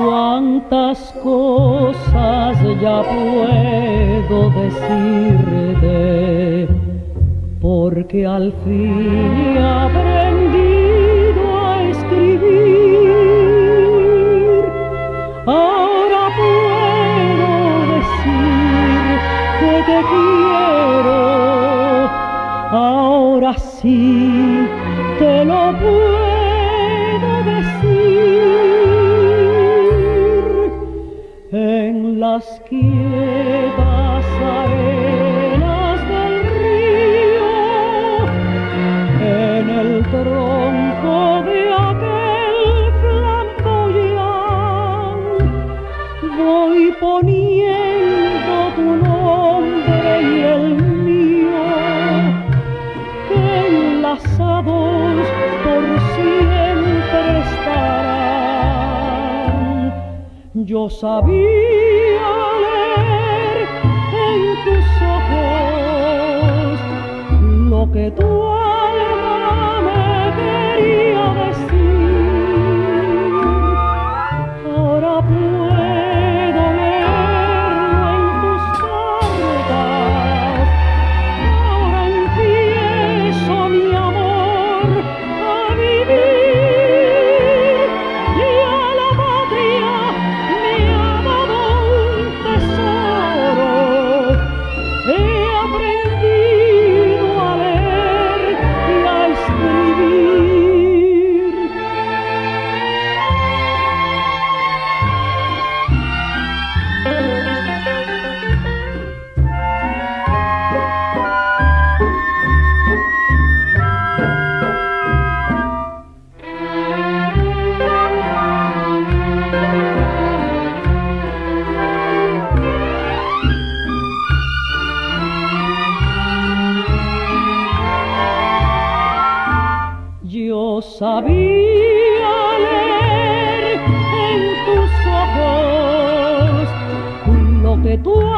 Cuántas cosas ya puedo decirte, porque al fin he aprendido a escribir. Ahora puedo decir que te quiero, ahora sí te lo puedo decir. En las quietas arenas del río, en el tronco de aquel flamboyán, voy poniendo tu nombre y el mío, que enlazados por siempre estarán. Yo sabía leer en tus ojos lo que tu alma me quería decir. Ahora puedo leerlo en tus cartas. Ahora empiezo, mi amor, a vivir. Y a la patria me ha dado un tesoro. He aprendido a leer y a escribir. Yo sabía leer en tus ojos lo que tu